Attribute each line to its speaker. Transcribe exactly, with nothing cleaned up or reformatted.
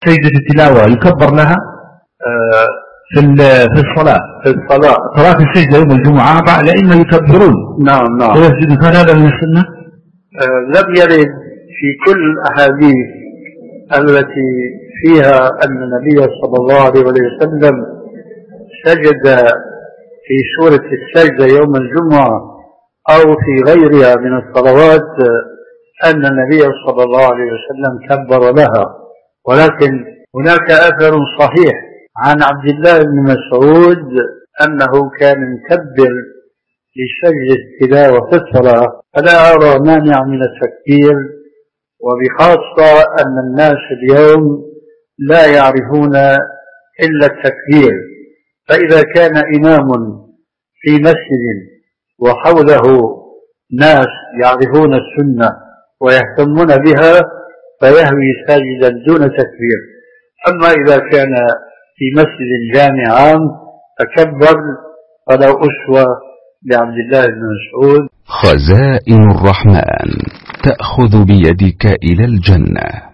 Speaker 1: سجدة التلاوة يكبر لها في في الصلاة
Speaker 2: في الصلاة
Speaker 1: صلاة السجدة يوم الجمعة بعد الأئمة يكبرون.
Speaker 2: نعم نعم.
Speaker 1: ويسجد. هذا من السنة؟
Speaker 2: لم يرد في كل الأحاديث التي فيها أن النبي صلى الله عليه وسلم سجد في سورة السجدة يوم الجمعة أو في غيرها من الصلوات أن النبي صلى الله عليه وسلم كبر لها، ولكن هناك أثر صحيح عن عبد الله بن مسعود أنه كان يكبر لسجد التلاوة في الصلاة، فلا أرى مانع من التكبير، وبخاصة أن الناس اليوم لا يعرفون إلا التكبير. فإذا كان إمام في مسجد وحوله ناس يعرفون السنة ويهتمون بها فيهوي ساجدا دون تكبير. أما إذا كان في مسجد جامع عام فكبر فلا أسوة لعبد الله بن مسعود.
Speaker 3: خزائن الرحمن تأخذ بيدك إلى الجنة.